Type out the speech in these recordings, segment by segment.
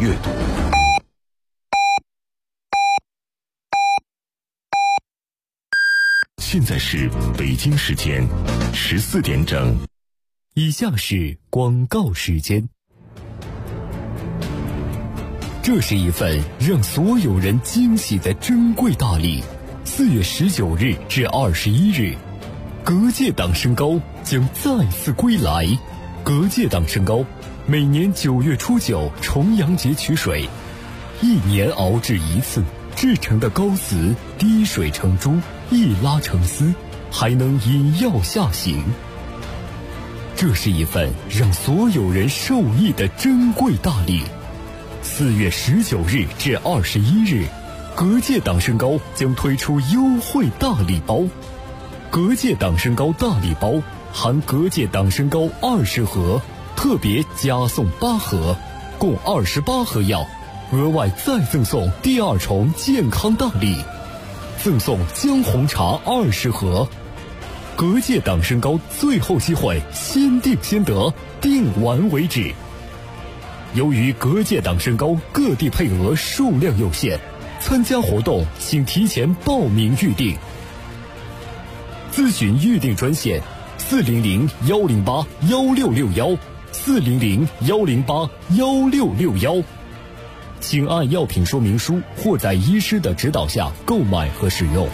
阅读。现在是北京时间14点整。 以下是广告时间。这是一份让所有人惊喜的珍贵大礼。4月19日至21日，隔界党身高将再次归来。隔界党身高每年9月初9重阳节取水，1年熬制一次，制成的膏丝滴水成珠，一拉成丝，还能引药下行。这是一份让所有人受益的珍贵大礼。4月19日至21日，隔界党身高将推出优惠大礼包。隔界党身高大礼包含隔界党身高20盒，特别加送8盒，共28盒药，额外再赠送第2重健康大礼，赠送姜红茶20盒。隔界党身高最后机会，先定先得，定完为止。由于隔界党身高各地配额数量有限，参加活动请提前报名预定。咨询预定专线400-108-1661，400-108-1661，请按药品说明书或在医师的指导下购买和使用。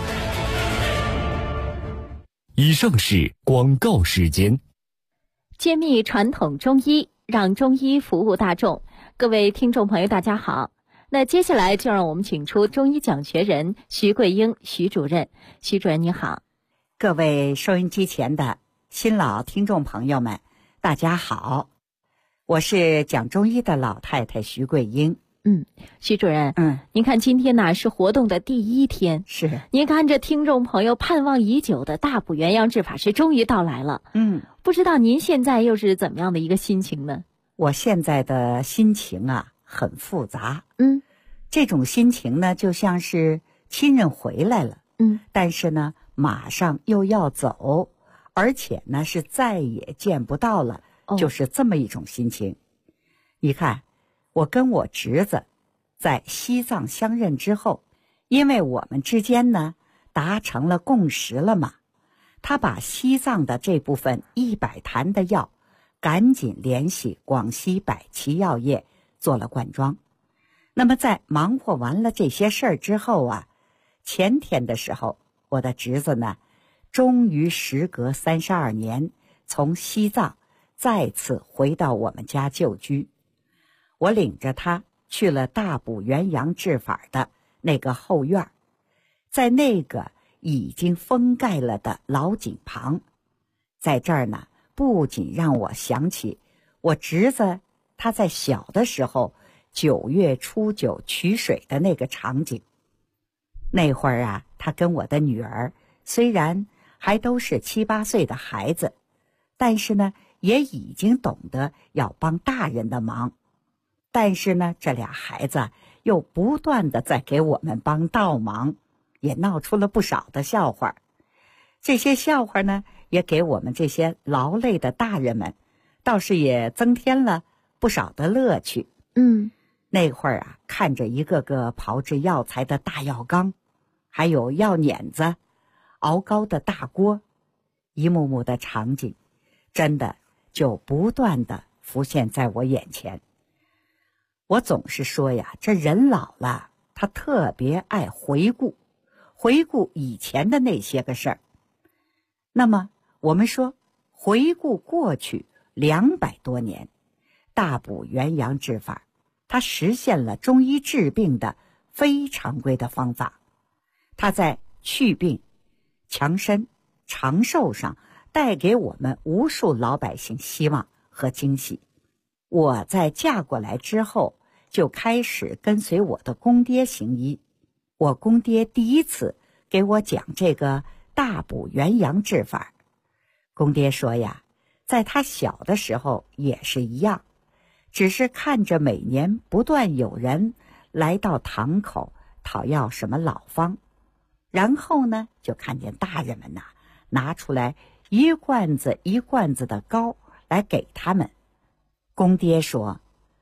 以上是广告时间。 揭秘传统中医，让中医服务大众。各位听众朋友大家好，那接下来就让我们请出中医讲学人徐桂英徐主任。徐主任你好。 各位收音机前的新老听众朋友们大家好，我是讲中医的老太太徐桂英。 徐主任，您看今天呢是活动的第1天， 是您看这听众朋友盼望已久的大补元阳治法是终于到来了。不知道您现在又是怎么样的一个心情呢？ 我现在的心情啊很复杂。这种心情呢就像是亲人回来了，但是呢马上又要走，而且呢是再也见不到了，就是这么一种心情。你看，我跟我侄子在西藏相认之后，因为我们之间呢达成了共识了嘛，他把西藏的这部分100坛的药赶紧联系广西百奇药业做了灌装。那么在忙活完了这些事儿之后啊，前天的时候，我的侄子呢终于时隔32年从西藏再次回到我们家旧居。我领着他去了大补元阳治法的那个后院，在那个已经封盖了的老井旁，在这儿呢不仅让我想起我侄子他在小的时候9月初9取水的那个场景。那会儿啊，他跟我的女儿虽然还都是7、8岁的孩子，但是呢也已经懂得要帮大人的忙。但是呢这俩孩子又不断的在给我们帮倒忙，也闹出了不少的笑话。这些笑话呢也给我们这些劳累的大人们倒是也增添了不少的乐趣。那会儿啊，看着一个个炮制药材的大药缸，还有药碾子、熬膏的大锅，一幕幕的场景真的就不断的浮现在我眼前。我总是说呀，这人老了他特别爱回顾以前的那些个事儿。那么我们说回顾过去200多年，大补元阳治法它实现了中医治病的非常规的方法，它在祛病、强身、长寿上带给我们无数老百姓希望和惊喜。我在嫁过来之后就开始跟随我的公爹行医。我公爹第一次给我讲这个大补元阳治法。公爹说呀，在他小的时候也是一样，只是看着每年不断有人来到堂口讨要什么老方，然后呢就看见大人们拿出来一罐子一罐子的膏来给他们。公爹说，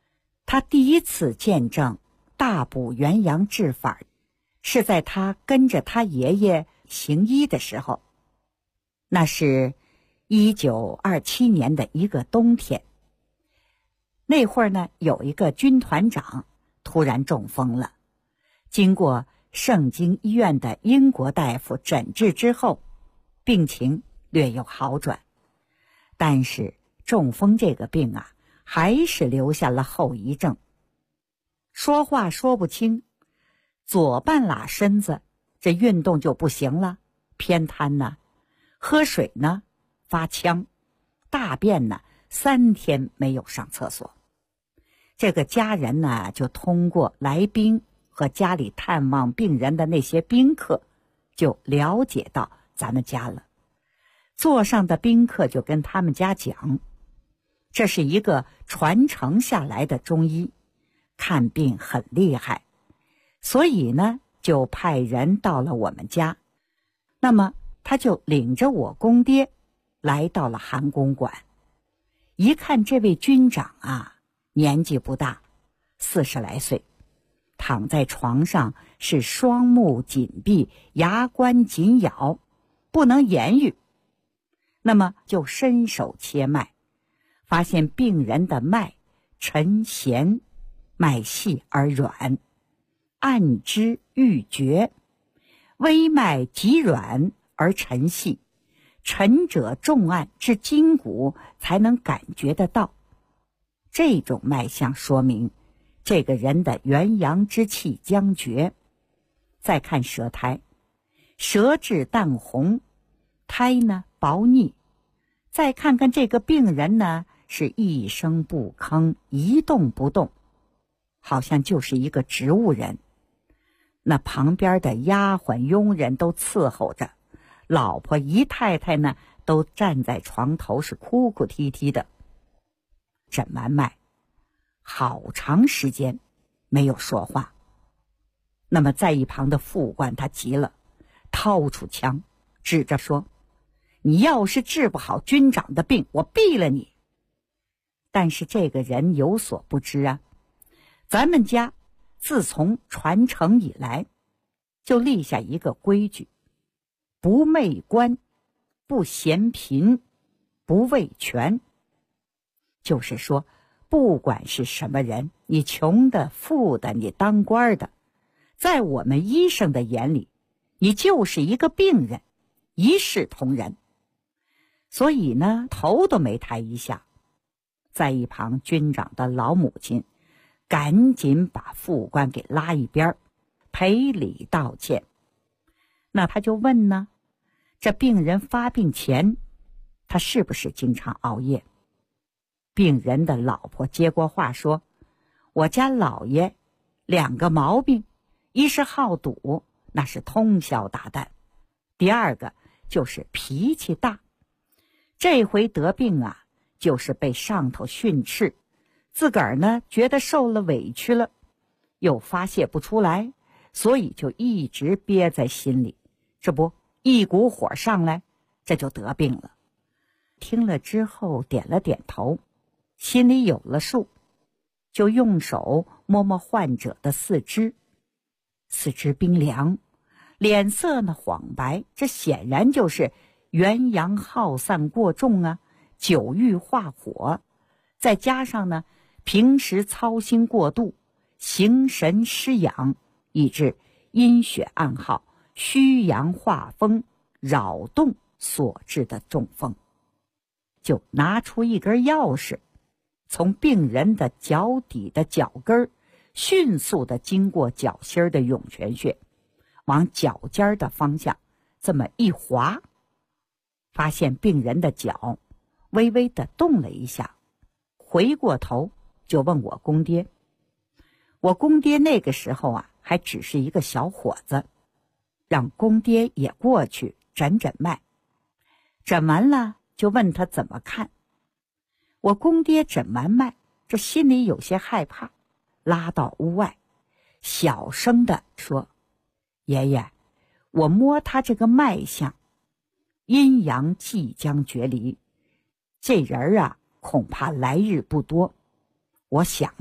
他第一次见证大补元阳治法，是在他跟着他爷爷行医的时候。那是1927年的一个冬天。那会儿呢，有一个军团长突然中风了，经过圣经医院的英国大夫诊治之后，病情略有好转。但是中风这个病啊，还是留下了后遗症。说话说不清，左半拉身子这运动就不行了，偏瘫呢；喝水呢发呛，大便呢3天没有上厕所。这个家人呢，就通过来宾和家里探望病人的那些宾客，就了解到咱们家了。座上的宾客就跟他们家讲，这是一个传承下来的中医，看病很厉害，所以呢，就派人到了我们家。那么他就领着我公爹来到了韩公馆。一看这位军长啊，年纪不大，40来岁，躺在床上是双目紧闭，牙关紧咬，不能言语。那么就伸手切脉，发现病人的脉沉弦，脉细而软，按之欲绝，微脉极软而沉细，沉者重按至筋骨才能感觉得到。这种脉象说明这个人的元阳之气将绝。再看舌苔，舌质淡红，苔呢薄腻。再看看这个病人呢，是一声不吭，一动不动，好像就是一个植物人。那旁边的丫鬟佣人都伺候着，老婆姨太太呢都站在床头是哭哭啼啼的。诊完脉，好长时间没有说话。那么在一旁的副官他急了，掏出枪指着说，你要是治不好军长的病，我毙了你。但是这个人有所不知啊，咱们家自从传承以来，就立下一个规矩，不媚官，不嫌贫，不畏权。就是说，不管是什么人，你穷的、富的，你当官的，在我们医生的眼里，你就是一个病人，一视同仁。所以呢，头都没抬一下。在一旁军长的老母亲赶紧把副官给拉一边，赔礼道歉。那他就问呢，这病人发病前他是不是经常熬夜？病人的老婆接过话说，我家老爷2个毛病，一是好赌，那是通宵达旦；第二个就是脾气大。这回得病啊，就是被上头训斥，自个儿呢觉得受了委屈了，又发泄不出来，所以就一直憋在心里，这不一股火上来，这就得病了。听了之后点了点头，心里有了数，就用手摸摸患者的四肢冰凉，脸色呢黄白，这显然就是元阳耗散过重啊，久郁化火，再加上呢平时操心过度，形神失养，以致阴血暗耗，虚阳化风，扰动所致的中风。就拿出一根钥匙，从病人的脚底的脚跟迅速的经过脚心的涌泉穴，往脚尖的方向这么一划，发现病人的脚微微的动了一下，回过头就问我公爹。我公爹那个时候啊，还只是一个小伙子，让公爹也过去诊诊脉。诊完了就问他怎么看。我公爹诊完脉，这心里有些害怕，拉到屋外，小声的说，爷爷，我摸他这个脉象，阴阳即将决离，这人啊恐怕来日不多。我想啊，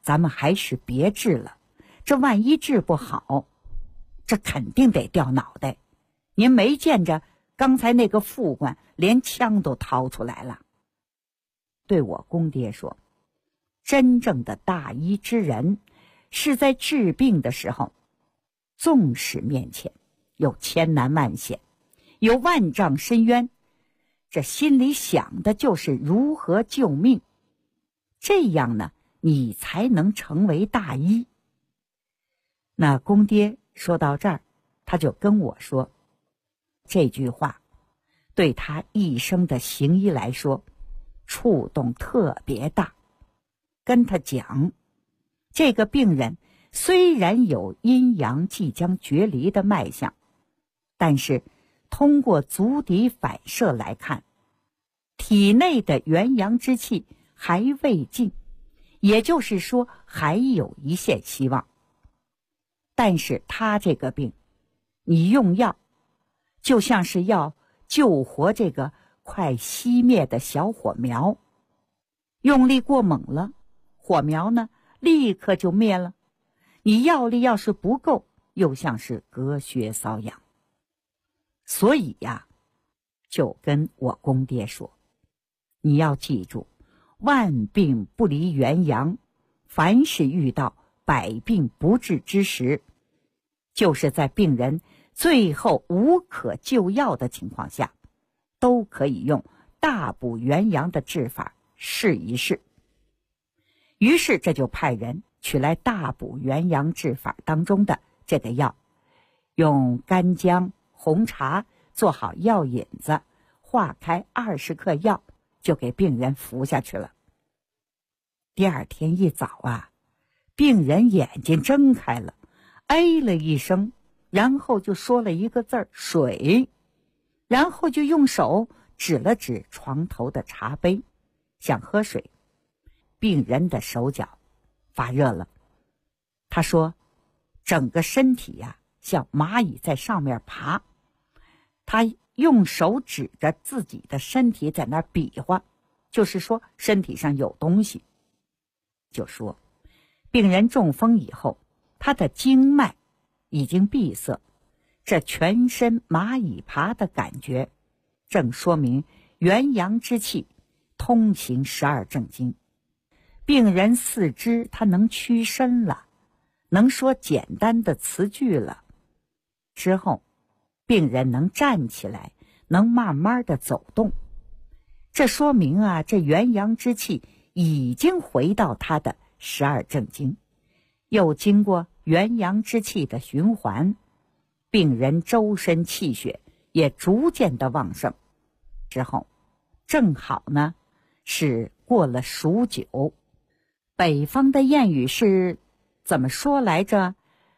咱们还是别治了，这万一治不好，这肯定得掉脑袋。您没见着刚才那个副官连枪都掏出来了。对我公爹说，真正的大医之人是在治病的时候，纵使面前有千难万险，有万丈深渊，这心里想的就是如何救命，这样呢，你才能成为大医。那公爹说到这儿，他就跟我说，这句话对他一生的行医来说触动特别大。跟他讲，这个病人虽然有阴阳即将决离的脉象，但是通过足底反射来看，体内的元阳之气还未尽，也就是说还有一线希望。但是他这个病，你用药就像是要救活这个快熄灭的小火苗，用力过猛了，火苗呢立刻就灭了，你药力要是不够，又像是隔靴搔痒。所以呀，就跟我公爹说，你要记住，万病不离元阳，凡是遇到百病不治之时，就是在病人最后无可救药的情况下，都可以用大补元阳的治法试一试。于是这就派人取来大补元阳治法当中的这个药，用干姜、红茶做好药引子，化开20克药，就给病人服下去了。第二天一早啊，病人眼睛睁开了，哎了一声，然后就说了一个字儿，水，然后就用手指了指床头的茶杯，想喝水。病人的手脚发热了，他说整个身体呀，像蚂蚁在上面爬。他用手指着自己的身体在那儿比划，就是说身体上有东西。就说病人中风以后，他的经脉已经闭塞，这全身蚂蚁爬的感觉，正说明元阳之气通行12正经。病人四肢他能屈伸了，能说简单的词句了。之后病人能站起来，能慢慢的走动，这说明啊，这元阳之气已经回到他的12正经，又经过元阳之气的循环，病人周身气血也逐渐的旺盛。之后正好呢是过了数九，北方的谚语是怎么说来着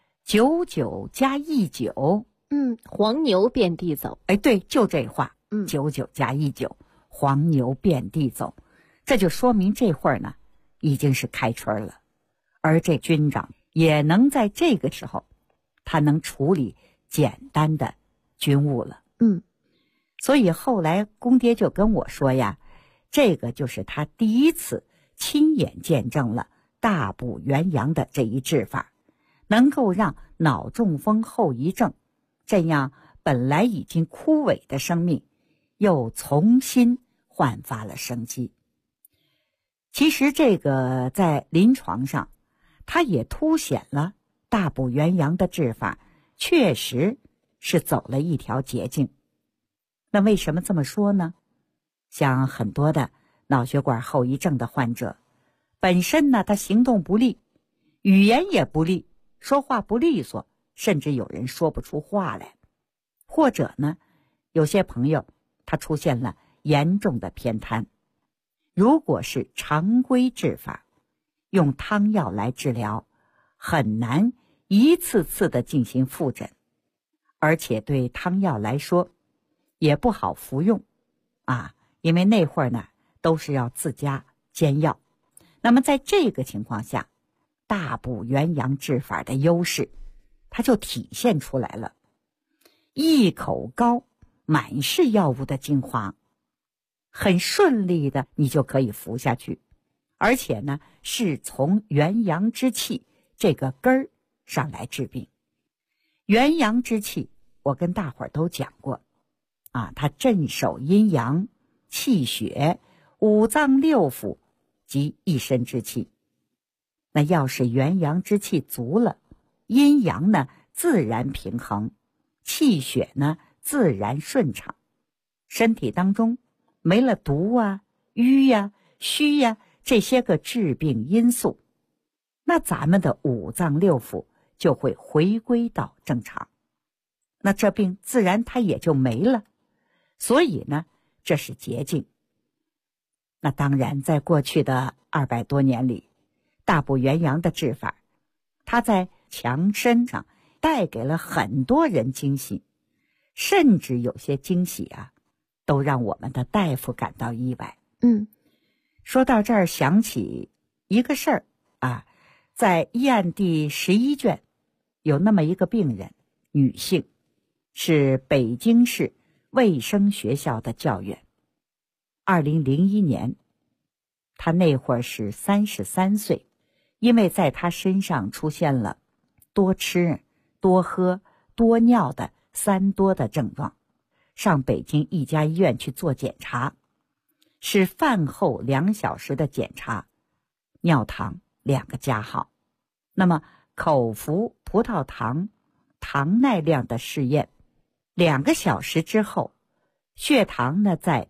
？99加19， 黄牛遍地走。 哎，对，就这话，99加19，黄牛遍地走。这就说明这会儿呢已经是开春了，而这军长也能在这个时候，他能处理简单的军务了。所以后来公爹就跟我说呀，这个就是他第一次亲眼见证了大补元阳的这一治法，能够让脑中风后遗症这样本来已经枯萎的生命又重新焕发了生机。其实这个在临床上，它也凸显了大补元阳的治法确实是走了一条捷径。那为什么这么说呢？像很多的脑血管后遗症的患者，本身呢他行动不利，语言也不利，说话不利索，甚至有人说不出话来。或者呢，有些朋友他出现了严重的偏瘫。如果是常规治法，用汤药来治疗，很难一次次的进行复诊，而且对汤药来说也不好服用因为那会儿呢都是要自家煎药。那么在这个情况下，大补元阳治法的优势它就体现出来了。一口膏满是药物的精华，很顺利的你就可以服下去， 而且呢是从元阳之气这个根儿上来治病。元阳之气我跟大伙儿都讲过啊，它镇守阴阳、气血、五脏六腑及一身之气。那要是元阳之气足了，阴阳呢自然平衡，气血呢自然顺畅，身体当中没了毒啊、瘀呀、虚呀这些个致病因素，那咱们的五脏六腑就会回归到正常，那这病自然它也就没了。所以呢，这是捷径。那当然在过去的200多年里，大补元阳的治法，它在强身上带给了很多人惊喜，甚至有些惊喜啊，都让我们的大夫感到意外。说到这儿想起一个事儿啊，在医案第11卷有那么一个病人，女性，是北京市卫生学校的教员。2001年，她那会儿是33岁，因为在她身上出现了多吃、多喝、多尿的3多的症状，上北京一家医院去做检查，是饭后2小时的检查，尿糖2个加号。那么口服葡萄糖糖耐量的试验，2个小时之后，血糖呢在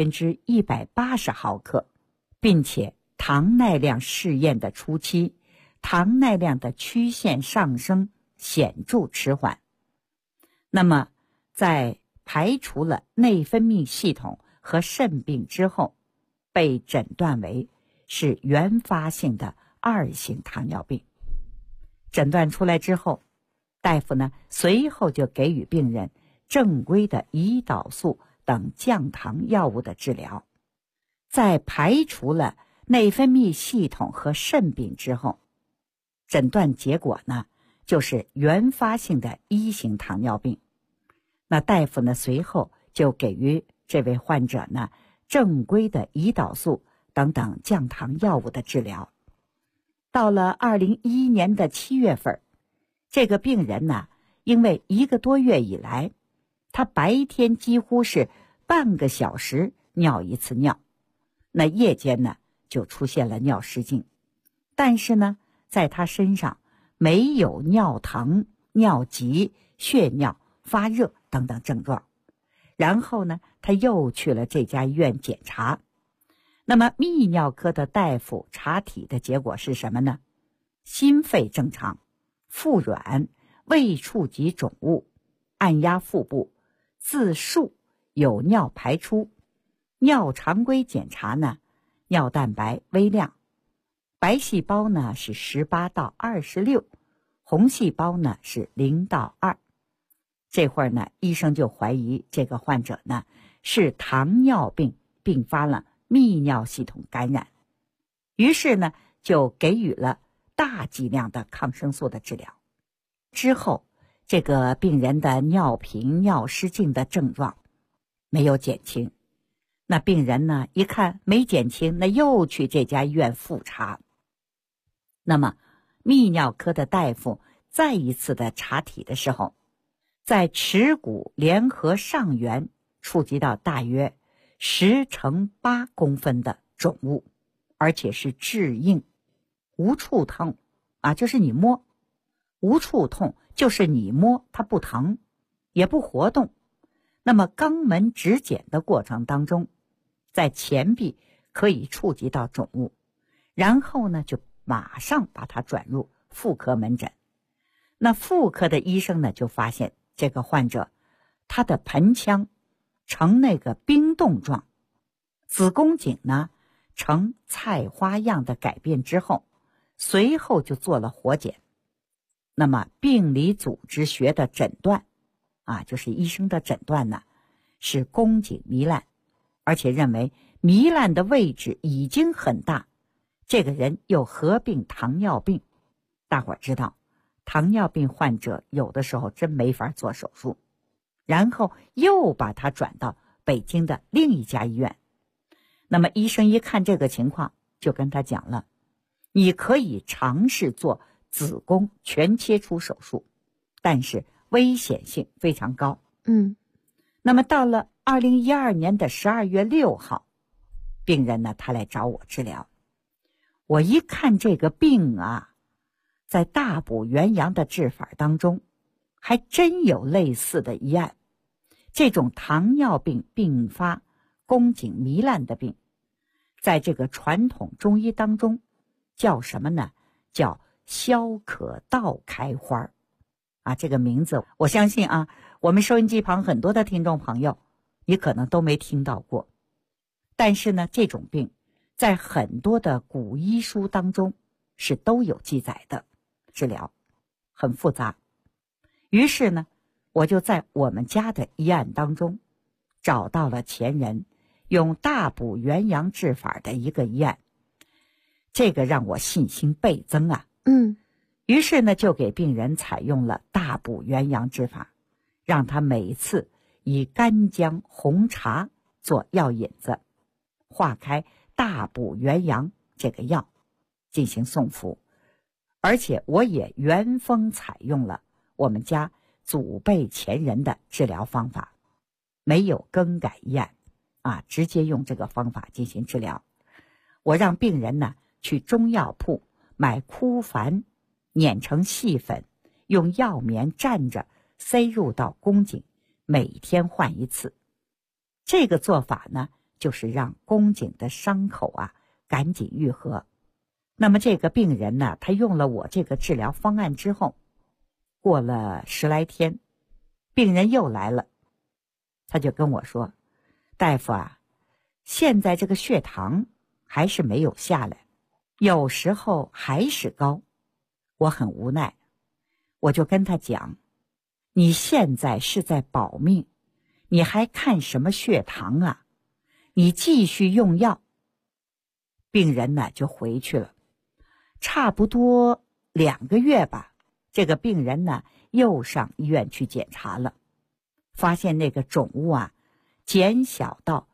180毫克，并且糖耐量试验的初期，糖耐量的曲线上升显著迟缓。那么在排除了内分泌系统和肾病之后，被诊断为是原发性的2型糖尿病。诊断出来之后，大夫呢随后就给予病人正规的胰岛素等降糖药物的治疗。在排除了内分泌系统和肾病之后，诊断结果呢就是原发性的1型糖尿病。那大夫呢随后就给予这位患者呢正规的胰岛素等等降糖药物的治疗。到了2011年的7月份，这个病人呢因为1个多月以来，他白天几乎是半个小时尿一次尿，那夜间呢就出现了尿失禁，但是呢在他身上没有尿疼、尿急、血尿、发热等等症状。然后呢他又去了这家医院检查，那么泌尿科的大夫查体的结果是什么呢？心肺正常，腹软，胃处及肿物，按压腹部，自述有尿排出。尿常规检查呢，尿蛋白微量，白细胞呢是18到26，红细胞呢是0到2。这会儿呢，医生就怀疑这个患者呢是糖尿病并发了泌尿系统感染，于是呢就给予了大剂量的抗生素的治疗。之后这个病人的尿频、尿失禁的症状没有减轻，那病人呢一看没减轻，那又去这家医院复查。那么泌尿科的大夫再一次的查体的时候，在耻骨联合上缘触及到大约10乘8公分的肿物，而且是质硬，无触痛啊，就是你摸，无触痛就是你摸它不疼也不活动。那么肛门指检的过程当中，在前壁可以触及到肿物，然后呢就马上把它转入妇科门诊。那妇科的医生呢就发现这个患者他的盆腔呈那个冰冻状，子宫颈呢呈菜花样的改变之后，随后就做了活检。那么病理组织学的诊断啊，就是医生的诊断呢是宫颈糜烂，而且认为糜烂的位置已经很大，这个人又合并糖尿病。大伙儿知道糖尿病患者有的时候真没法做手术，然后又把他转到北京的另一家医院。那么医生一看这个情况就跟他讲了，你可以尝试做子宫全切除手术，但是危险性非常高。那么到了2012年的12月6号，病人呢他来找我治疗。我一看这个病啊，在大补元阳的治法当中还真有类似的一案。这种糖尿病并发宫颈糜烂的病，在这个传统中医当中叫什么呢？叫消渴道开花啊，这个名字我相信啊，我们收音机旁很多的听众朋友你可能都没听到过。但是呢，这种病在很多的古医书当中是都有记载的，治疗很复杂。于是呢，我就在我们家的医案当中找到了前人用大补元阳治法的一个医案，这个让我信心倍增啊。于是呢，就给病人采用了大补元阳治法，让他每次以干姜红茶做药引子，化开大补元阳这个药进行送服。而且我也原封采用了我们家祖辈前人的治疗方法，没有更改医案啊，直接用这个方法进行治疗。我让病人呢去中药铺买枯矾，碾成细粉，用药棉蘸着塞入到宫颈，每天换一次。这个做法呢，就是让宫颈的伤口啊赶紧愈合。那么这个病人呢，他用了我这个治疗方案之后，过了10来天，病人又来了，他就跟我说，大夫啊，现在这个血糖还是没有下来，有时候还是高。我很无奈，我就跟他讲，你现在是在保命，你还看什么血糖啊？你继续用药。病人呢就回去了，差不多2个月吧，这个病人呢又上医院去检查了，发现那个肿物啊减小到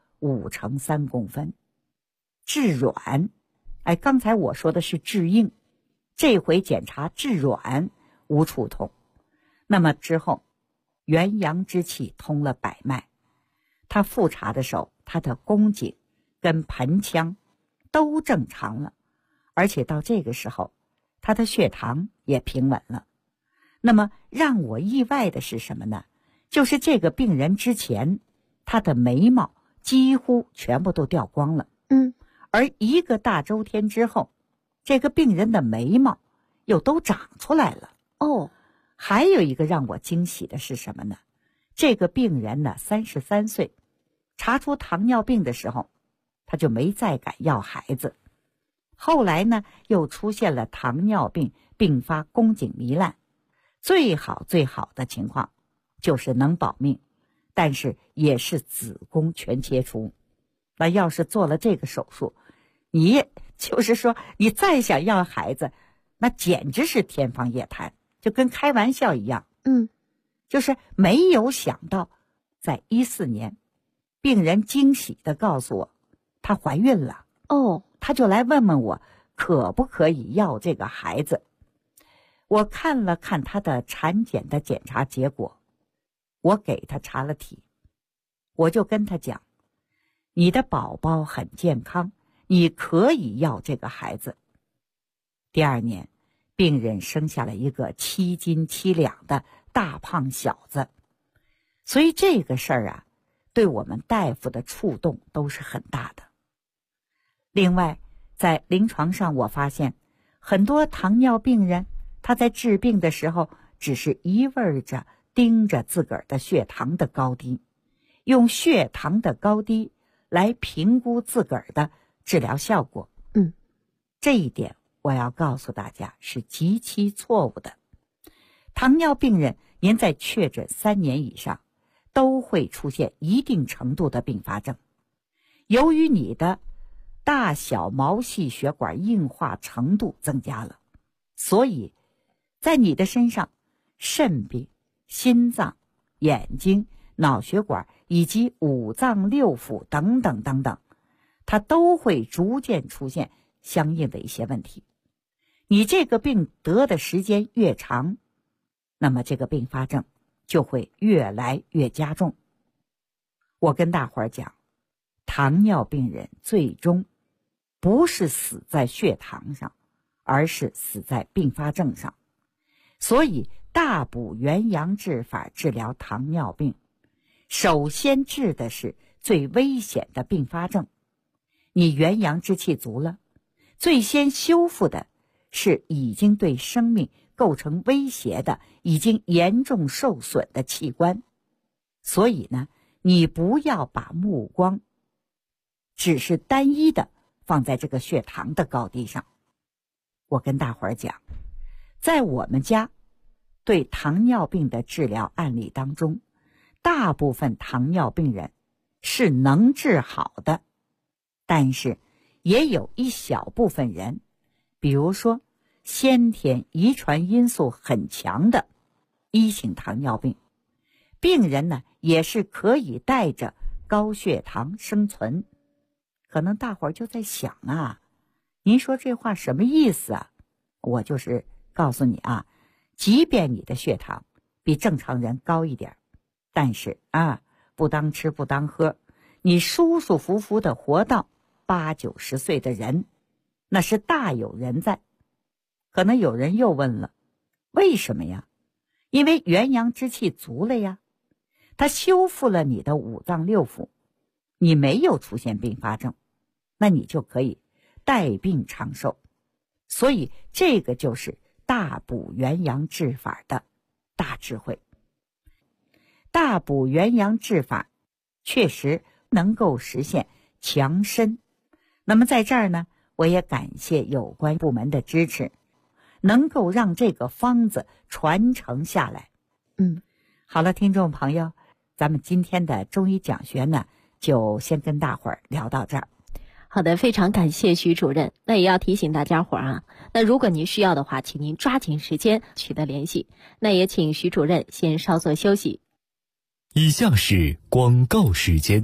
5×3公分，致软。刚才我说的是致硬，这回检查致软，无处痛。那么之后元阳之气通了百脉，他复查的时候，他的宫颈跟盆腔都正常了，而且到这个时候他的血糖也平稳了。那么让我意外的是什么呢？就是这个病人之前他的眉毛几乎全部都掉光了，而1个大周天之后，这个病人的眉毛又都长出来了。还有一个让我惊喜的是什么呢？这个病人呢33岁，查出糖尿病的时候，他就没再敢要孩子。后来呢，又出现了糖尿病并发宫颈糜烂，最好的情况就是能保命，但是也是子宫全切除。那要是做了这个手术，你就是说你再想要孩子，那简直是天方夜谭，就跟开玩笑一样。就是没有想到，在14年，病人惊喜地告诉我，她怀孕了。她就来问问我可不可以要这个孩子。我看了看她的产检的检查结果，我给她查了体，我就跟她讲，你的宝宝很健康，你可以要这个孩子。第2年，病人生下了一个7斤7两的大胖小子。所以这个事儿啊，对我们大夫的触动都是很大的。另外，在临床上我发现，很多糖尿病人他在治病的时候只是一味着盯着自个儿的血糖的高低，用血糖的高低来评估自个儿的治疗效果。这一点我要告诉大家是极其错误的。糖尿病人您在确诊3年以上都会出现一定程度的并发症，由于你的大小毛细血管硬化程度增加了，所以在你的身上，肾病、心脏、眼睛、脑血管以及5脏6腑等等，它都会逐渐出现相应的一些问题。你这个病得的时间越长，那么这个并发症就会越来越加重。我跟大伙儿讲，糖尿病人最终不是死在血糖上，而是死在并发症上。所以大补元阳治法治疗糖尿病，首先治的是最危险的并发症。你元阳之气足了，最先修复的是已经对生命构成威胁的、已经严重受损的器官。所以呢，你不要把目光只是单一的放在这个血糖的高低上。我跟大伙儿讲，在我们家对糖尿病的治疗案例当中，大部分糖尿病人是能治好的，但是也有一小部分人，比如说先天遗传因素很强的一型糖尿病，病人呢也是可以带着高血糖生存。可能大伙儿就在想啊，您说这话什么意思啊？我就是告诉你啊，即便你的血糖比正常人高一点，但是不当吃不当喝，你舒舒服服的活到80、90岁的人，那是大有人在。可能有人又问了，为什么呀？因为元阳之气足了呀，它修复了你的五脏六腑，你没有出现并发症，那你就可以带病长寿。所以这个就是大补元阳治法的大智慧。大补元阳治法确实能够实现强身。那么在这儿呢，我也感谢有关部门的支持，能够让这个方子传承下来。好了，听众朋友，咱们今天的中医讲学呢，就先跟大伙儿聊到这儿。 好的，非常感谢徐主任。那也要提醒大家伙儿啊，那如果您需要的话，请您抓紧时间取得联系。那也请徐主任先稍作休息。 以下是广告时间。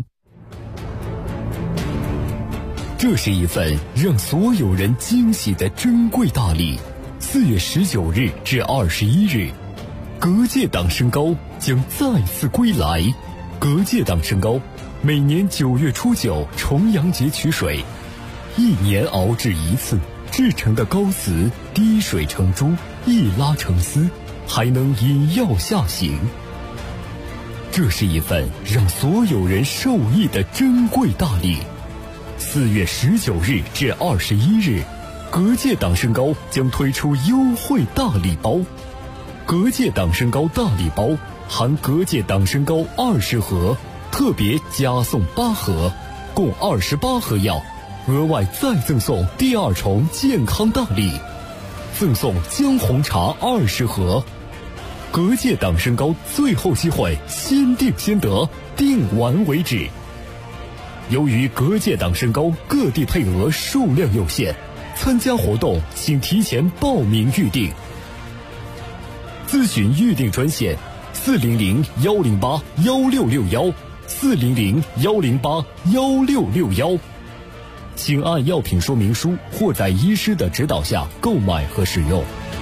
这是一份让所有人惊喜的珍贵大礼。4月19日至21日，隔界党参膏将再次归来。隔界党参膏每年9月初9重阳节取水，1年熬制一次，制成的膏丝滴水成珠，一拉成丝，还能引药下行。这是一份让所有人受益的珍贵大礼。4月19日至21日，隔界党参膏将推出优惠大礼包。隔界党参膏大礼包含隔界党参膏20盒，特别加送8盒，共28盒药，额外再赠送第2重健康大礼，赠送姜红茶20盒。隔界党参膏最后机会，先定先得，定完为止。由于隔界党参膏各地配额数量有限，参加活动请提前报名预定。咨询预订专线400-108-1661，400-108-1661，请按药品说明书或在医师的指导下购买和使用。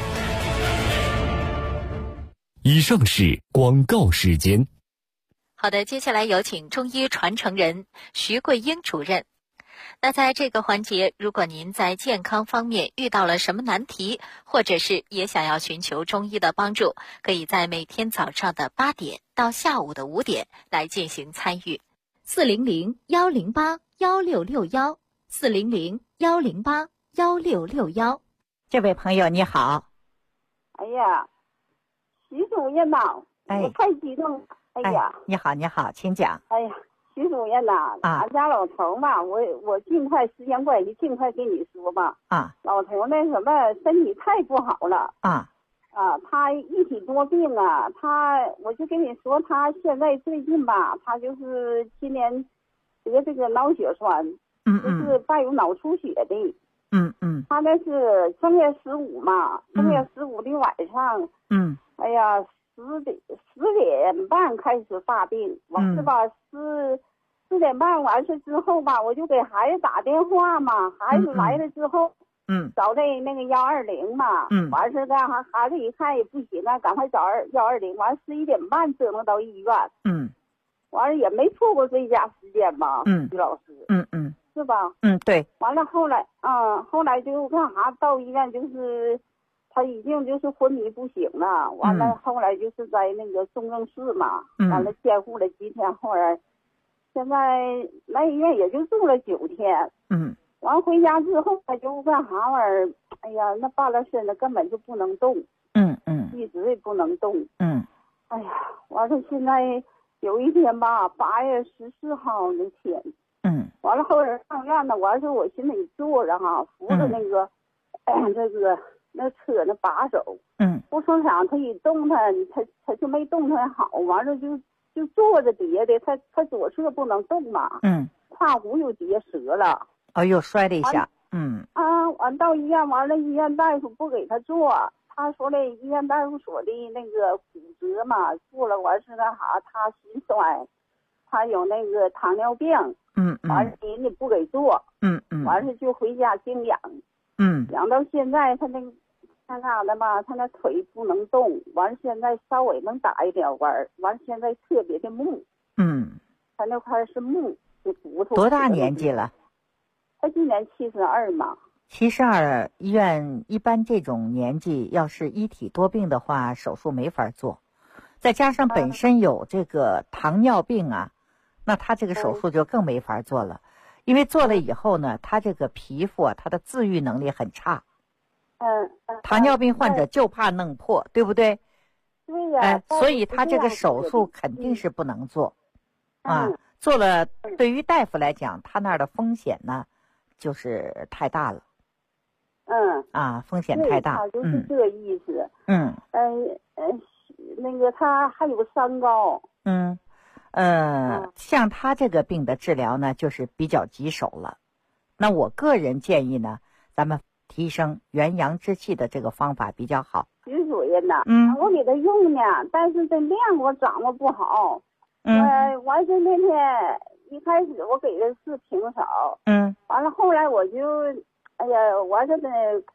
以上是广告时间。 好的，接下来有请中医传承人徐桂英主任。那在这个环节，如果您在健康方面遇到了什么难题，或者是也想要寻求中医的帮助，可以在每天早上的8点到下午的5点来进行参与。400-108-1661，400-108-1661。 这位朋友你好。 哎呀，徐主任呐，我太激动了。哎呀， 你好，请讲。 哎呀，徐主任呐，俺家老头嘛，我尽快时间关系，尽快跟你说吧。老头那什么身体太不好了。他一体多病啊，我就跟你说，他现在最近吧，他就是今年得这个脑血栓，就是伴有脑出血的。他那是正月15嘛，正月15的晚上，哎呀，10点半开始发病，完是吧 4点半完事之后吧，我就给孩子打电话嘛，孩子来了之后，找那个120嘛，完事干哈，孩子一看也不行啊，赶快找120，完11点半折腾到医院，完了也没错过最佳时间嘛，于老师，是吧？ 对。 完了后来就干啥，到医院就是他已经就是昏迷不醒了，完了后来就是在那个重症室嘛，完了监护了几天，后来现在来医院也就住了9天，完回家之后他就干啥玩意儿，哎呀，那半拉身子根本就不能动，一直也不能动，哎呀，完了现在有一天吧，8月14号那天，完了后来上院呢，完事我寻思你坐着哈，扶着那个，那车那把手，我说想他一动他就没动弹好，完了就坐着跌的，他左侧不能动嘛，胯骨又跌折了， 又摔了一下， 完到医院，完了医院大夫不给他做，他说的医院大夫说的那个骨折嘛，做了完事干啥，他心衰，他有那个糖尿病，完了人家不给做，完了就回家静养，养到现在他那个。他咋的吧？他那腿不能动，完现在稍微能打一点弯，完现在特别的木，他那块是木，就骨头。 多大年纪了？ 他今年72嘛。 72，医院一般这种年纪，要是一体多病的话，手术没法做，再加上本身有这个糖尿病啊，那他这个手术就更没法做了，因为做了以后呢，他这个皮肤啊，他的自愈能力很差。糖尿病患者就怕弄破，对不对？ 对呀。 所以他这个手术肯定是不能做，做了对于大夫来讲，他那儿的风险呢，就是太大了。风险太大。 就是这个意思。那个他还有三高。 像他这个病的治疗呢，就是比较棘手了。那我个人建议呢，咱们提升元阳之气的这个方法比较好。 徐主任呐，我给他用呢，但是这量我掌握不好。完事那天一开始我给的是平少，完了后来我就，哎呀，完事呢，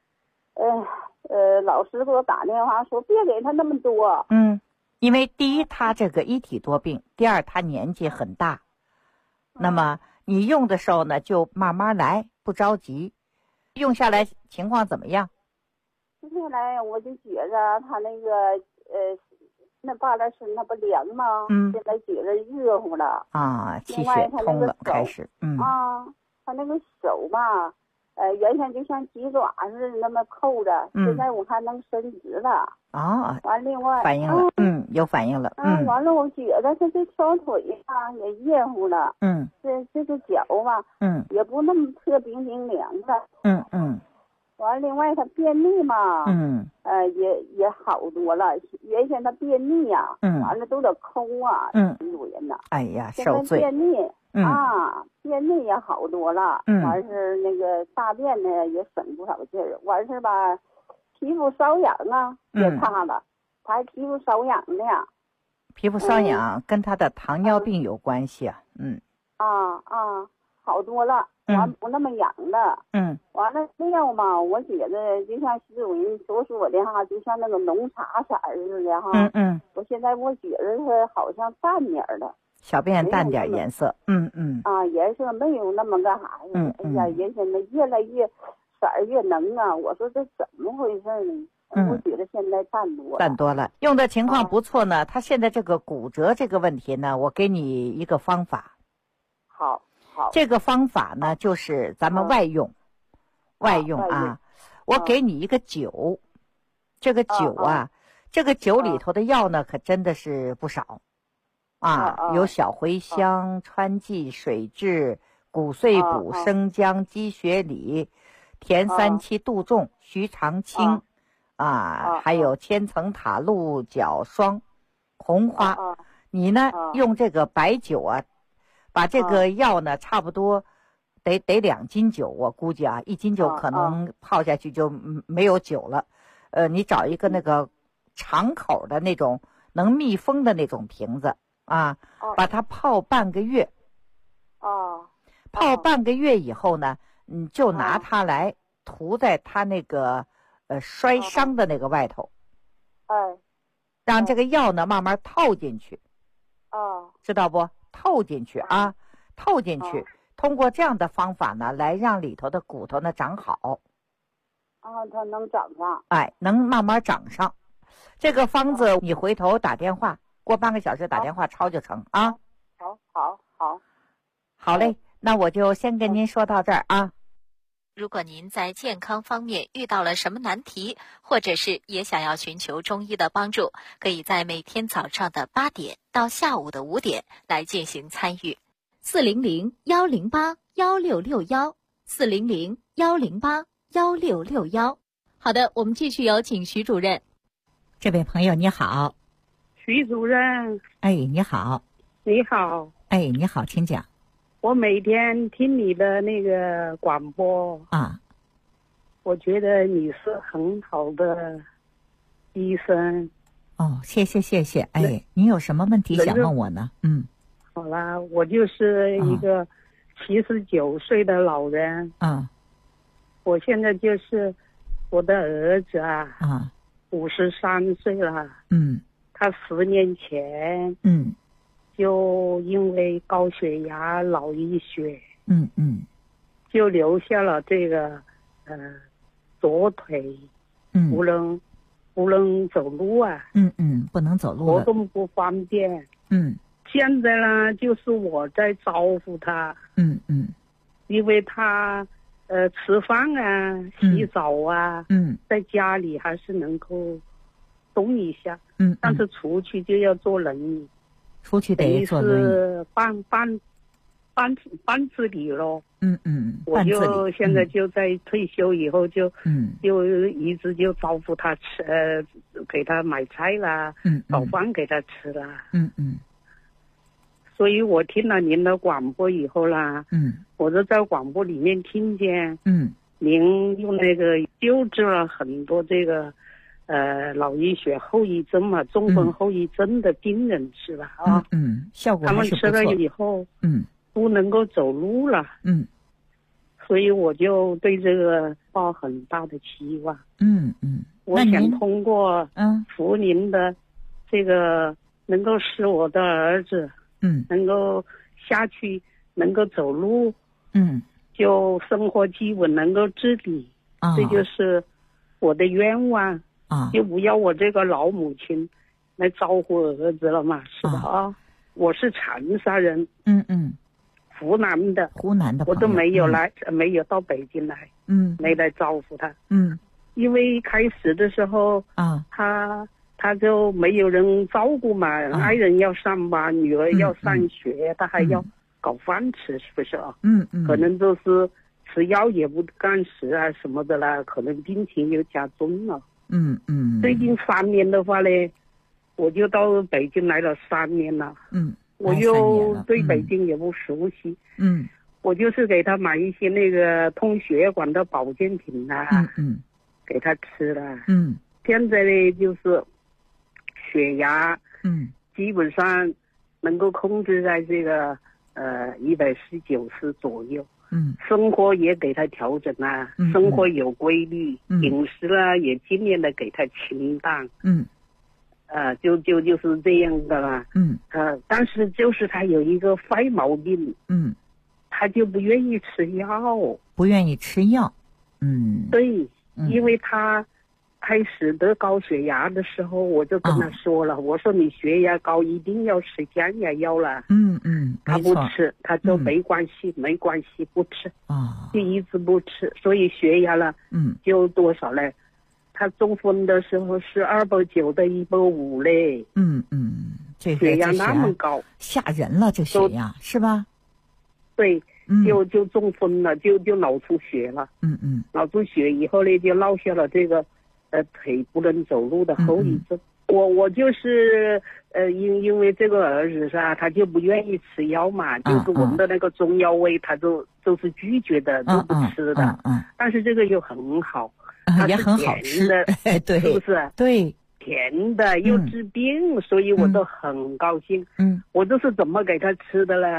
老师给我打电话说别给他那么多。 因为第一他这个一体多病，第二他年纪很大，那么你用的时候呢，就慢慢来，不着急。用下来情况怎么样？ 用下来我就觉着他那个那半拉身那不凉吗？现在觉着热乎了气血通了，开始他那个手吧，原先就像鸡爪似的那么扣着，现在我还能伸直了。完另外反应了，有反应了。 完了我觉得他这条腿啊也热乎了。这个脚吧，也不那么特冰凉了。完另外他便秘嘛，也好多了。原先他便秘呀，完了都得抠啊，主人呐。 哎呀，受罪。 便秘便秘也好多了。完事那个大便呢也省不少劲儿。完事吧。皮肤瘙痒啊，也差了，他还皮肤瘙痒呢。 皮肤瘙痒跟他的糖尿病有关系啊。 好多了，完不那么痒了。完了料嘛，我觉得就像徐主任所说的哈，就像那个浓茶色似的哈。我现在我觉得它好像淡点了， 小便淡点颜色。 颜色没有那么干啥呀。哎呀，人现在越来越。色儿越浓啊！我说这怎么回事呢？我觉得现在淡多了，用的情况不错呢。他现在这个骨折这个问题呢，我给你一个方法。 好， 这个方法呢，就是咱们外用啊。我给你一个酒，这个酒啊，这个酒里头的药呢，可真的是不少有小茴香、川蓟、水蛭、骨碎补、生姜、鸡血李。田三七、杜仲、徐长青，还有千层塔、鹿角霜、红花。你呢，用这个白酒啊，把这个药呢，差不多得2斤酒，我估计1斤酒可能泡下去就没有酒了。你找一个那个长口的那种能密封的那种瓶子把它泡半个月。 哦。 泡半个月以后呢，你就拿它来涂在它那个摔伤的那个外头。让这个药呢慢慢套进去。知道不？透进去啊，透进去。通过这样的方法呢，来让里头的骨头呢长好。 它能长上。 能慢慢长上。这个方子你回头打电话，过半个小时打电话抄就成啊。好嘞，那我就先跟您说到这儿啊。 如果您在健康方面遇到了什么难题，或者是也想要寻求中医的帮助，可以在每天早上的8点到下午的5点来进行参与。400-108-1661，400-108-1661。好的，我们继续有请徐主任。 这位朋友你好。 徐主任。 你好。 你好。 你好，请讲。 我每天听你的那个广播我觉得你是很好的医生。 谢谢。您有什么问题想问我呢？ 好啦，我就是一个79岁的老人。我现在就是我的儿子53岁了。他10年前就因为高血压脑溢血就留下了这个左腿不能走路不能走路， 活动不方便。现在呢就是我在照顾他。因为他吃饭洗澡在家里还是能够动一下。但是出去就要坐轮椅。 出去得坐轮椅， 是半自理咯。我就现在就在退休以后就一直就照顾他吃，给他买菜啦，炒饭给他吃啦。所以我听了您的广播以后啦，我就在广播里面听见您用那个救治了很多这个脑溢血后遗症嘛，中风后遗症的病人是吧？ 效果还是不错。 他们吃了以后不能够走路了。所以我就对这个抱很大的期望。我想通过扶您的这个能够使我的儿子能够下去能够走路，就生活基本能够自理。这就是我的愿望。就不要我这个老母亲来照顾儿子了嘛，是吧？我是长沙人。湖南的我都没有来，没有到北京来。没来照顾他。因为开始的时候他就没有人照顾嘛，爱人要上班，女儿要上学，他还要搞饭吃，是不是啊？可能就是吃药也不干实什么的啦，可能病情又加重了。最近3年的话呢，我就到北京来了3年了。我又对北京也不熟悉。我就是给他买一些那个通血管的保健品给他吃了。现在呢就是血压基本上能够控制在这个140-190左右。生活也给他调整了，生活有规律，饮食呢也尽量的给他清淡。就是这样的啦。但是就是他有一个坏毛病。他就不愿意吃药。对，因为他开始得高血压的时候，我就跟他说了，我说你血压高一定要吃降压药了。他不吃，他就没关系，不吃。就一直不吃，所以血压了就多少嘞？他中风的时候是290的150嘞。 这血压那么高， 吓人了，这血压是吧？ 对，就中风了，就脑出血了。脑出血以后呢，就落下了这个腿不能走路的后遗症。我就是因为这个儿子他就不愿意吃药嘛，就是闻的那个中药味，他就是拒绝的，都不吃的。但是这个又很好， 也很好吃的， 对， 是不是？ 对， 甜的又治病，所以我都很高兴。我都是怎么给他吃的呢？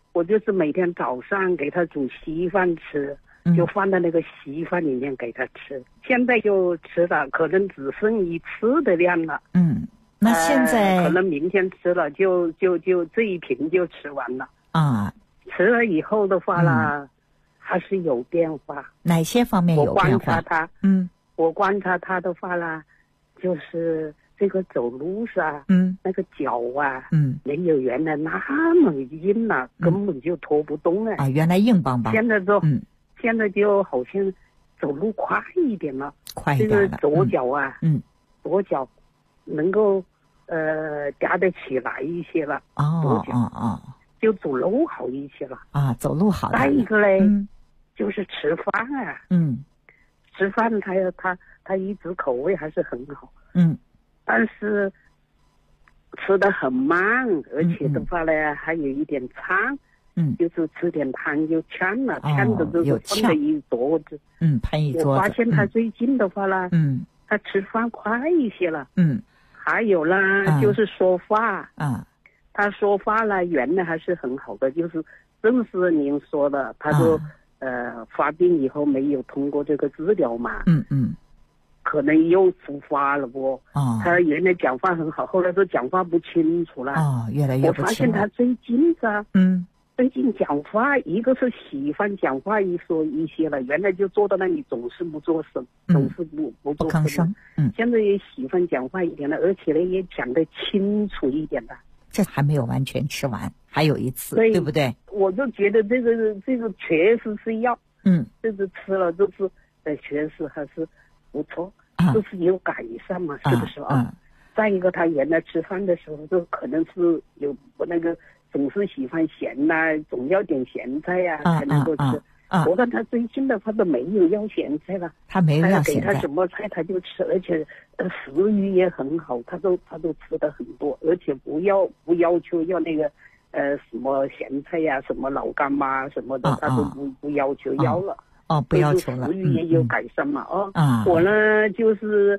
我就是每天早上给他煮稀饭吃，就放在那个稀饭里面给他吃。现在就吃了，可能只剩一次的量了。 那现在可能明天吃了就这一瓶就吃完了啊。 吃了以后的话呢，还是有变化。 哪些方面有变化？ 我观察他，我观察他的话呢，就是这个走路上，那个脚啊，没有原来那么硬了，根本就拖不动了。 原来硬邦邦。 现在就好像走路快一点了， 快一点了。 这个左脚啊，左脚能够夹得起来一些了。左脚就走路好一些了。 走路好。 再一个嘞，就是吃饭啊。吃饭他一直口味还是很好。但是吃得很慢，而且的话呢，还有一点呛。就是吃点汤就呛了，呛的就是放了一桌子。 喷一桌子。 我发现他最近的话呢，他吃饭快一些了。还有呢，就是说话。他说话呢，原来还是很好的，就是正是您说的，他说发病以后没有通过这个治疗嘛。可能又复发了不？他原来讲话很好，后来都讲话不清楚了。 越来越不清了。 我发现他最近最近讲话，一个是喜欢讲话说一些了，原来就坐到那里总是不做声，总是不做声。现在也喜欢讲话一点了，而且呢也讲得清楚一点了。 这还没有完全吃完，还有一次，对不对？ 我就觉得这个确实是要，这个吃了就是确实还是不错，就是有改善嘛，是不是啊？再一个，他原来吃饭的时候就可能是有那个。总是喜欢咸总要点咸菜才能够吃。我看他最近的话都没有要咸菜了， 他没有要咸菜， 给他什么菜他就吃，而且食欲也很好，他都吃的很多，而且不要求要那个什么咸菜什么老干妈什么的，他都不要求要了。 不要求了。 食欲也有改善嘛。我呢就是。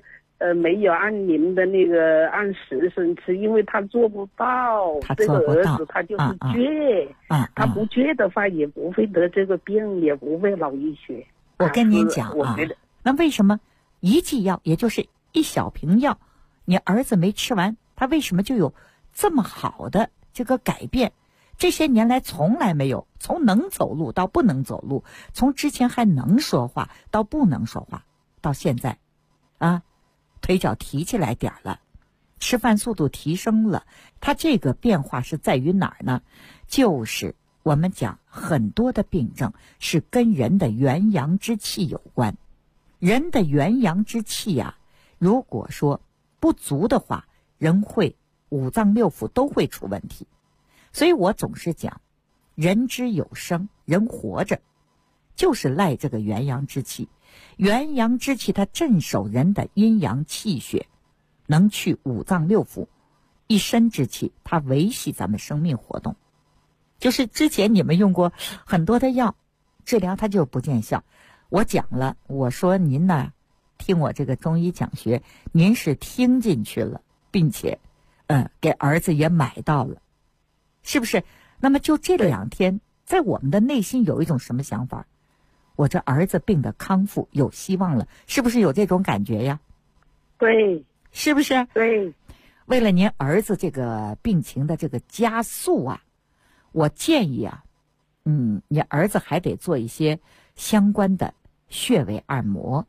没有按您的那个按时辰吃，因为他做不到。这个儿子他就是倔，他不倔的话也不会得这个病，也不会脑溢血。 我跟您讲那为什么一剂药，也就是一小瓶药，你儿子没吃完，他为什么就有这么好的这个改变？这些年来从来没有，从能走路到不能走路，从之前还能说话到不能说话，到现在腿脚提起来点了，吃饭速度提升了。它这个变化是在于哪儿呢？就是我们讲很多的病症是跟人的元阳之气有关。人的元阳之气如果说不足的话，人会五脏六腑都会出问题。所以我总是讲，人之有生，人活着就是赖这个元阳之气。元阳之气它镇守人的阴阳气血，能去五脏六腑，一身之气，它维系咱们生命活动。就是之前你们用过很多的药治疗，它就不见效。我讲了，我说您呢听我这个中医讲学，您是听进去了，并且给儿子也买到了，是不是？那么就这2天，在我们的内心有一种什么想法？我这儿子病的康复有希望了，是不是有这种感觉呀？ 对， 是不是？ 对。 为了您儿子这个病情的这个加速我建议你儿子还得做一些相关的穴位按摩。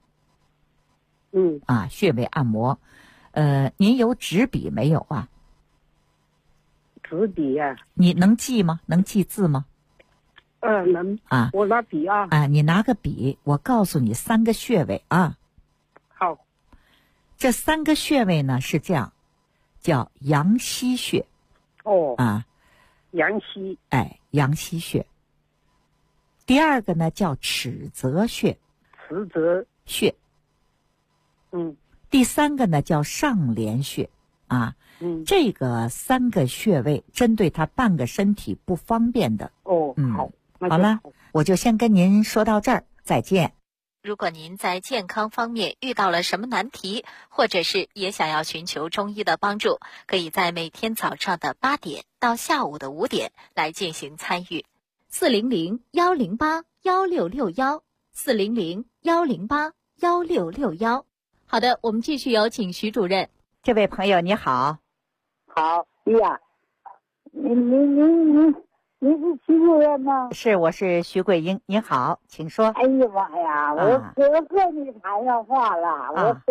穴位按摩。您有纸笔没有纸笔你能记吗？能记字吗？ 能我拿笔你拿个笔，我告诉你3个穴位好。 这3个穴位呢是这样，叫阳溪穴。 阳溪。 阳溪穴。第2个呢叫尺泽穴。 尺泽穴。第3个呢叫上廉穴。这个3个穴位针对他半个身体不方便的。好了，我就先跟您说到这儿，再见。 如果您在健康方面遇到了什么难题，或者是也想要寻求中医的帮助，可以在每天早上的8点到下午的5点来进行参与。 ，400-108-1661，400-108-1661。好的，我们继续有请徐主任。 这位朋友你好。 好，哎呀，您是徐主任吗？ 是，我是徐桂英。您好，请说。 哎呀妈呀，我搁你台上话了，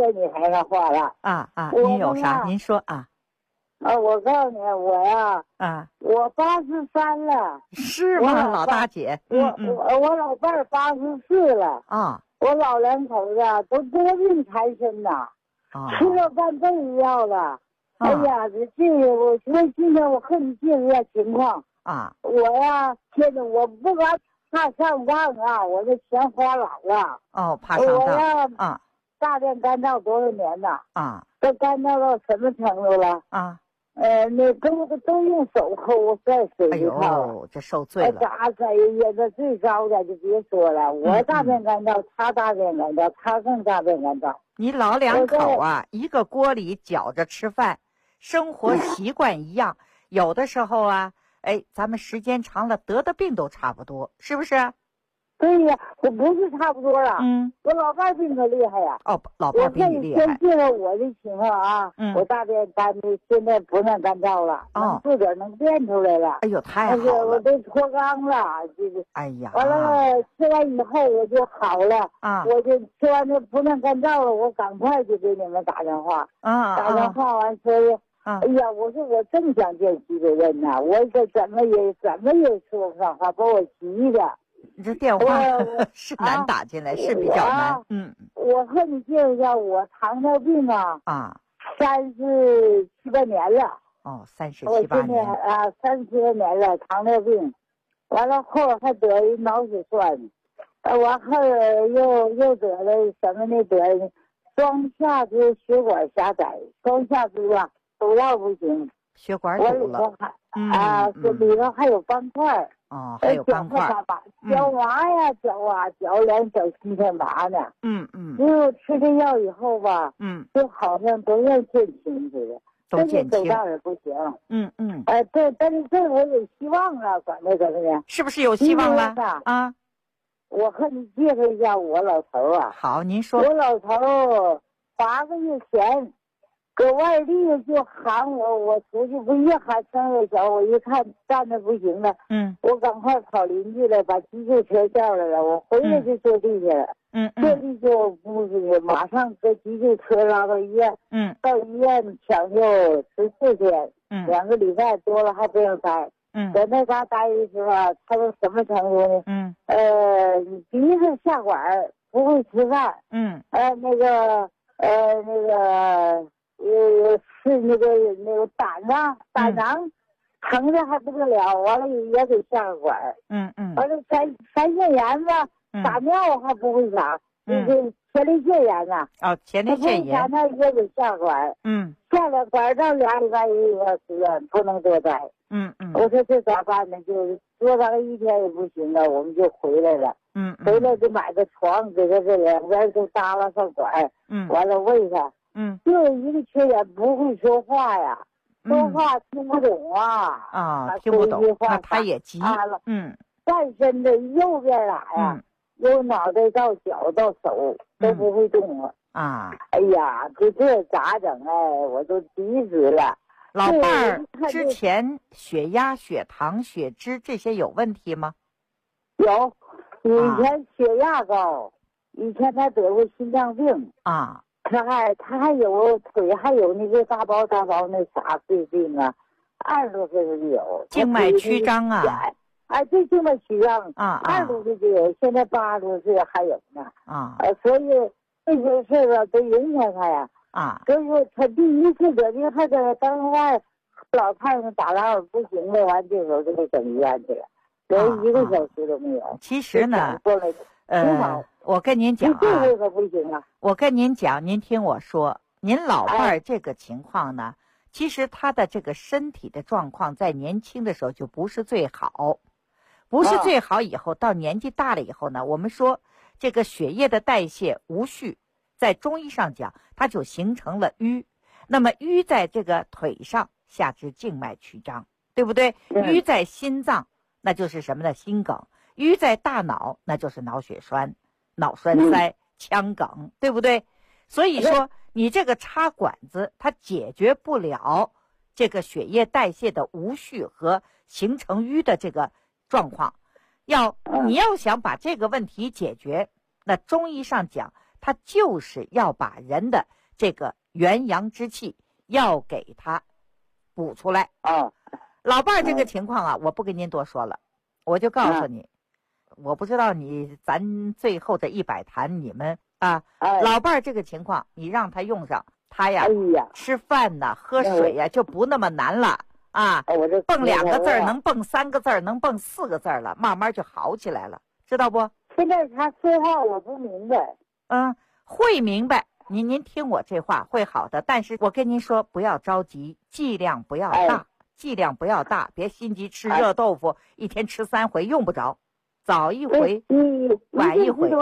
您有啥？您说啊。 我告诉你，我呀，我83了。 是吗，老大姐？ 我老伴儿84了。 啊。 我老两口子都多病缠身呐，吃了半辈子药了。哎呀，我说今天我和你介绍一下情况啊。 我呀，现在我不敢怕上当啊，我这钱花老了。 哦，怕上当。 我呀，大便干燥多少年了啊？ 都干燥到什么程度了啊？ 那都用手抠在水里头。 哎呦，这受罪了。 这最糟的就别说了，我大便干燥，他大便干燥，他更大便干燥。 你老两口啊，一个锅里搅着吃饭，生活习惯一样，有的时候啊，咱们时间长了得的病都差不多，是不是？ 对呀，我不是差不多了。我老伴病可厉害呀。 老伴比你厉害。 我先介绍我的情况啊。我大便干的现在不那干燥了，自个儿能变出来了。 哎呦，太好了！ 我都脱肛了， 哎呀， 完了吃完以后我就好了啊！我就吃完这不那干燥了，我赶快就给你们打电话打电话完说。哎呀，我说我正想见徐主任呢，我这怎么也说不上话，把我急的。 你这电话是难打进来，是比较难。 我和你介绍一下，我糖尿病37、8年了。 37、8年。 我37、8年了，糖尿病。完了后还得一脑血栓，完后又得了什么呢？得双下肢血管狭窄，双下肢走道不行， 血管堵了。 这里头还有斑块。 还有斑块， 脚麻呀，脚连脚心天麻呢。结果吃这药以后吧，就好像都要减轻似的， 都减轻， 走道也不行。 对， 但是这我有希望啊，管这个的。 是不是有希望了啊？ 我和你介绍一下我老头啊。 好，您说。 我老头8个月前。搁外地就喊我出去不一喊声也小，我一看站着不行了，我赶快跑邻居了，把急救车叫来了，我回来就坐地去了，坐地就不是马上搁急救车拉到医院，到医院抢救14天，2个礼拜多了还不让待，在那嘎待的时候他说什么程度呢？鼻子下管不会吃饭，是那个胆囊疼的还不得了，完了也给下个管完了腮腺炎吧，撒尿还不会撒，就是前列腺炎呐。 前列腺炎。 那也给下管下了管到2礼拜1个时间不能多待。我说这咋办呢？就是多待1天也不行了，我们就回来了。回来就买个床给他这2边都耷拉上管完了喂他。就有一个缺点，不会说话呀，说话听不懂听不懂，那他也急。 半身的右边由脑袋到脚到手都不会动了哎呀，这咋整我都急死了。 老伴儿之前血压、血糖、血脂这些有问题吗？ 有，以前血压高，以前他得过心脏病他还有腿还有那个大包那啥碎病20多岁就有静脉曲张对，静脉曲张20多岁就有，现在80多岁还有呢所以这些事儿都影响他呀所以说他第一次得病还在单位老太太打拉不行了，完这时候就给整医院去了，连1个小时都没有。 其实呢我跟您讲我跟您讲，您听我说，您老伴儿这个情况呢，其实他的这个身体的状况在年轻的时候就不是最好，以后到年纪大了以后呢，我们说这个血液的代谢无序，在中医上讲，它就形成了瘀。那么瘀在这个腿上，下肢静脉曲张，对不对？瘀在心脏， 那就是什么呢？心梗。淤在大脑，那就是脑血栓、脑栓塞、腔梗，对不对？所以说你这个插管子它解决不了这个血液代谢的无序和形成淤的这个状况。你要想把这个问题解决，那中医上讲，它就是要把人的这个元阳之气要给它补出来啊。老伴儿这个情况啊，我不跟您多说了，我就告诉你，我不知道咱最后的100谈你们啊，老伴儿这个情况，你让他用上，他呀，吃饭呐、喝水呀就不那么难了啊。蹦2个字能蹦3个字，能蹦4个字了，慢慢就好起来了，知道不？ 现在他说话我不明白。 会明白。您听我这话会好的，但是我跟您说，不要着急，剂量不要大，别心急吃热豆腐，一天吃3回用不着，早一回，晚一回。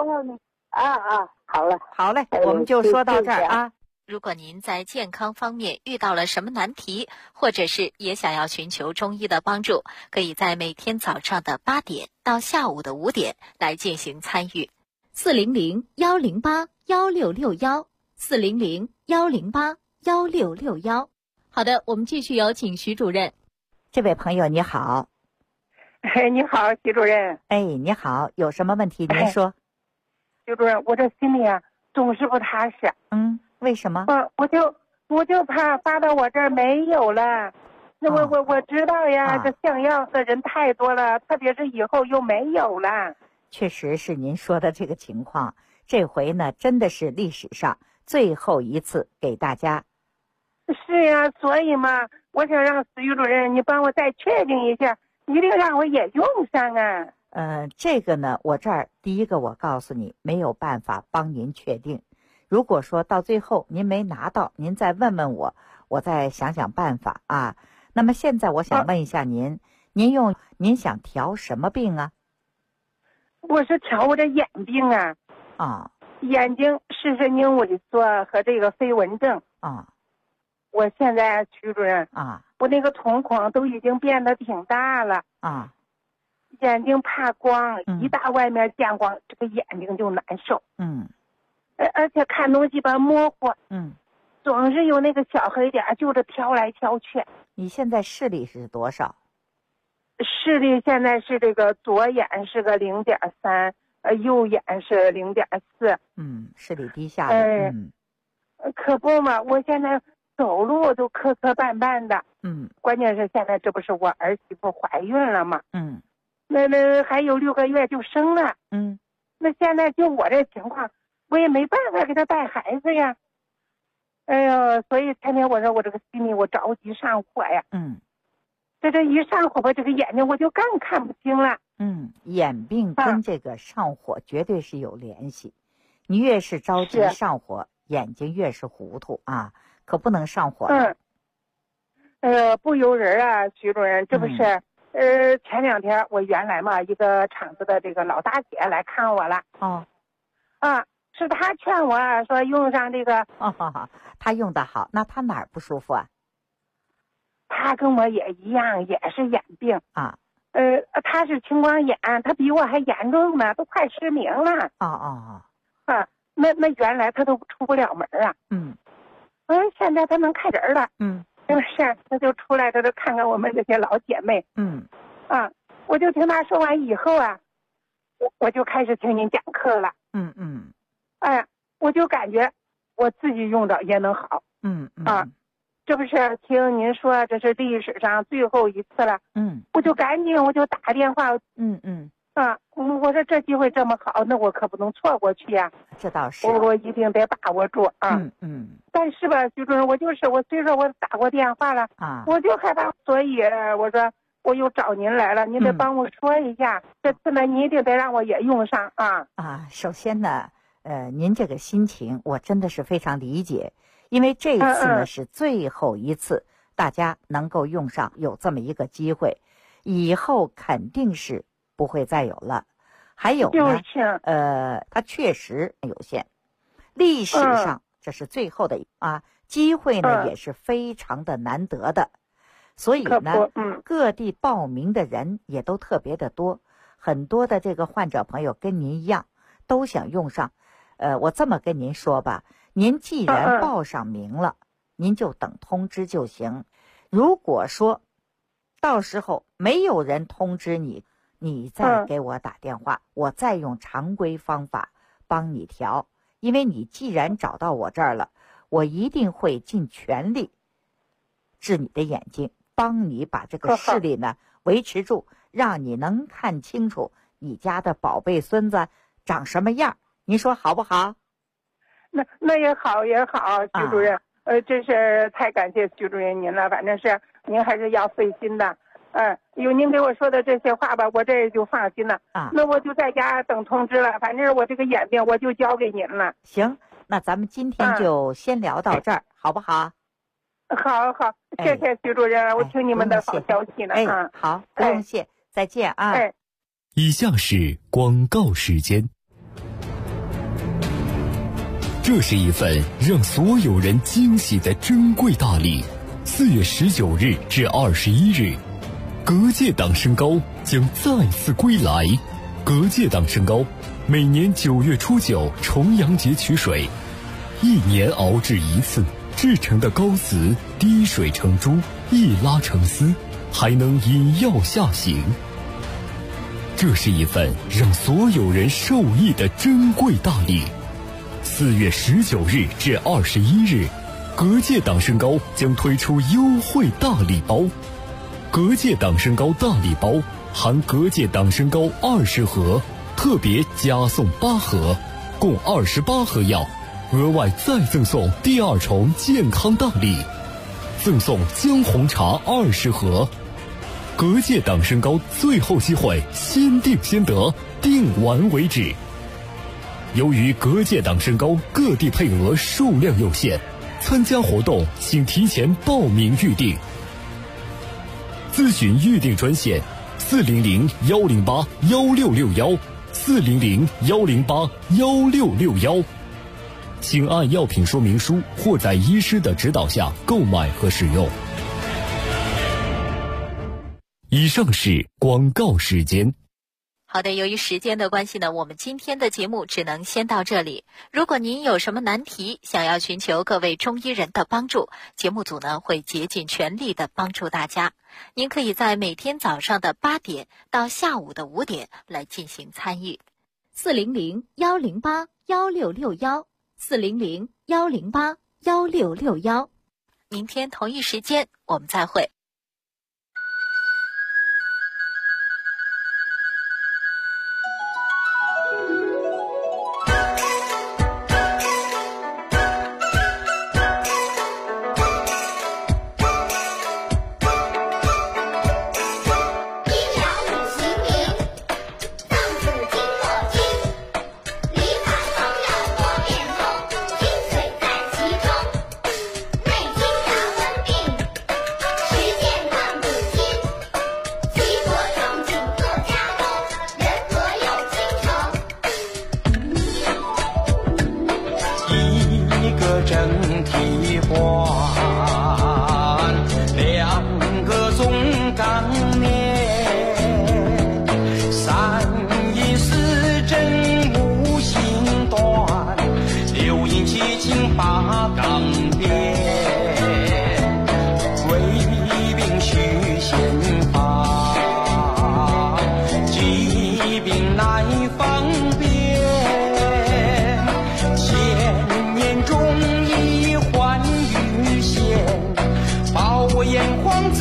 好嘞，我们就说到这儿啊。 如果您在健康方面遇到了什么难题，或者是也想要寻求中医的帮助，可以在每天早上的8点到下午的5点来进行参与。400-108-1661，400-108-1661。好的，我们继续有请徐主任。 这位朋友你好。 你好，徐主任。 你好，有什么问题您说。 徐主任，我这心里啊总是不踏实。 为什么？ 我就怕发到我这儿没有了。那我知道呀，这想要的人太多了，特别是以后又没有了。 确实是您说的这个情况，这回呢真的是历史上最后一次给大家。 是呀，所以嘛，我想让徐主任你帮我再确定一下，一定让我也用上啊。 这个呢，我这儿第一个我告诉你，没有办法帮您确定。如果说到最后您没拿到，您再问问我，我再想想办法啊。那么现在我想问一下您，您想调什么病啊？ 我是调我这眼病啊。眼睛视神经萎缩和这个飞蚊症啊。我现在徐主任我那个瞳孔都已经变得挺大了啊。眼睛怕光，一到外面见光，这个眼睛就难受。而且看东西吧模糊。总是有那个小黑点，就是挑来挑去。 你现在视力是多少？ 视力现在是这个左眼是个0.3，右眼是0.4。 视力低下的。 可不嘛，我现在走路都磕磕绊绊的。关键是现在这不是我儿媳妇怀孕了吗？那还有6个月就生了。那现在就我这情况，我也没办法给她带孩子呀。哎呦，所以天天我说我这个心里我着急上火呀。这一上火吧，这个眼睛我就更看不清了。眼病跟这个上火绝对是有联系。你越是着急上火，眼睛越是糊涂啊，可不能上火了。不由人啊，徐主任，这不是前2天我原来嘛一个厂子的这个老大姐来看我了。是她劝我说用上这个。她用的好，那她哪儿不舒服啊？她跟我也一样，也是眼病啊。她是青光眼，她比我还严重呢，都快失明了。那原来她都出不了门啊。现在她能看人了。是，她就出来，她就看看我们这些老姐妹。我就听她说完以后啊，我就开始听您讲课了。我就感觉我自己用着也能好。这不是听您说这是历史上最后一次了。我就赶紧我就打电话。我说这机会这么好，那我可不能错过去呀。这倒是，我一定得把握住啊。但是吧，徐主任，我虽说我打过电话了我就害怕，所以我说我又找您来了，您得帮我说一下。这次呢，您一定得让我也用上啊。首先呢，您这个心情我真的是非常理解，因为这一次呢是最后一次大家能够用上，有这么一个机会，以后肯定是不会再有了。还有呢，它确实有限，历史上这是最后的机会呢，也是非常的难得的。 所以呢，各地报名的人也都特别的多，很多的这个患者朋友跟您一样，都想用上。我这么跟您说吧，您既然报上名了，您就等通知就行。如果说到时候没有人通知你，你再给我打电话，我再用常规方法帮你调。因为你既然找到我这儿了，我一定会尽全力治你的眼睛，帮你把这个视力呢维持住，让你能看清楚你家的宝贝孙子长什么样。您说好不好？ 那也好也好，徐主任，真是太感谢徐主任您了。反正是您还是要费心的，有您给我说的这些话吧，我这就放心了。那我就在家等通知了。反正我这个眼病我就交给您了。 行，那咱们今天就先聊到这儿，好不好？ 好，谢谢徐主任，我听你们的好消息了。 好，不用谢，再见啊。 以下是广告时间。这是一份让所有人惊喜的珍贵大礼。4月19日至21日，隔界党身高将再次归来。隔界党身高每年9月初9重阳节取水，1年熬制一次，制成的膏子滴水成珠，一拉成丝，还能引药下行。这是一份让所有人受益的珍贵大礼。4月19日至21日，隔界党身高将推出优惠大礼包。隔界党身高大礼包含隔界党身高20盒，特别加送8盒，共28盒药，额外再赠送第2重健康大礼，赠送姜红茶20盒。隔界党身高最后机会，先定先得，定完为止。由于隔界党身高各地配额数量有限，参加活动请提前报名预定。咨询预订专线400-108-1661，400-108-1661，请按药品说明书或在医师的指导下购买和使用。以上是广告时间。 好的，由于时间的关系呢，我们今天的节目只能先到这里。如果您有什么难题，想要寻求各位中医人的帮助，节目组呢会竭尽全力的帮助大家。您可以在每天早上的8点到下午的5点来进行参与。400-108-1661，400-108-1661。明天同一时间我们再会。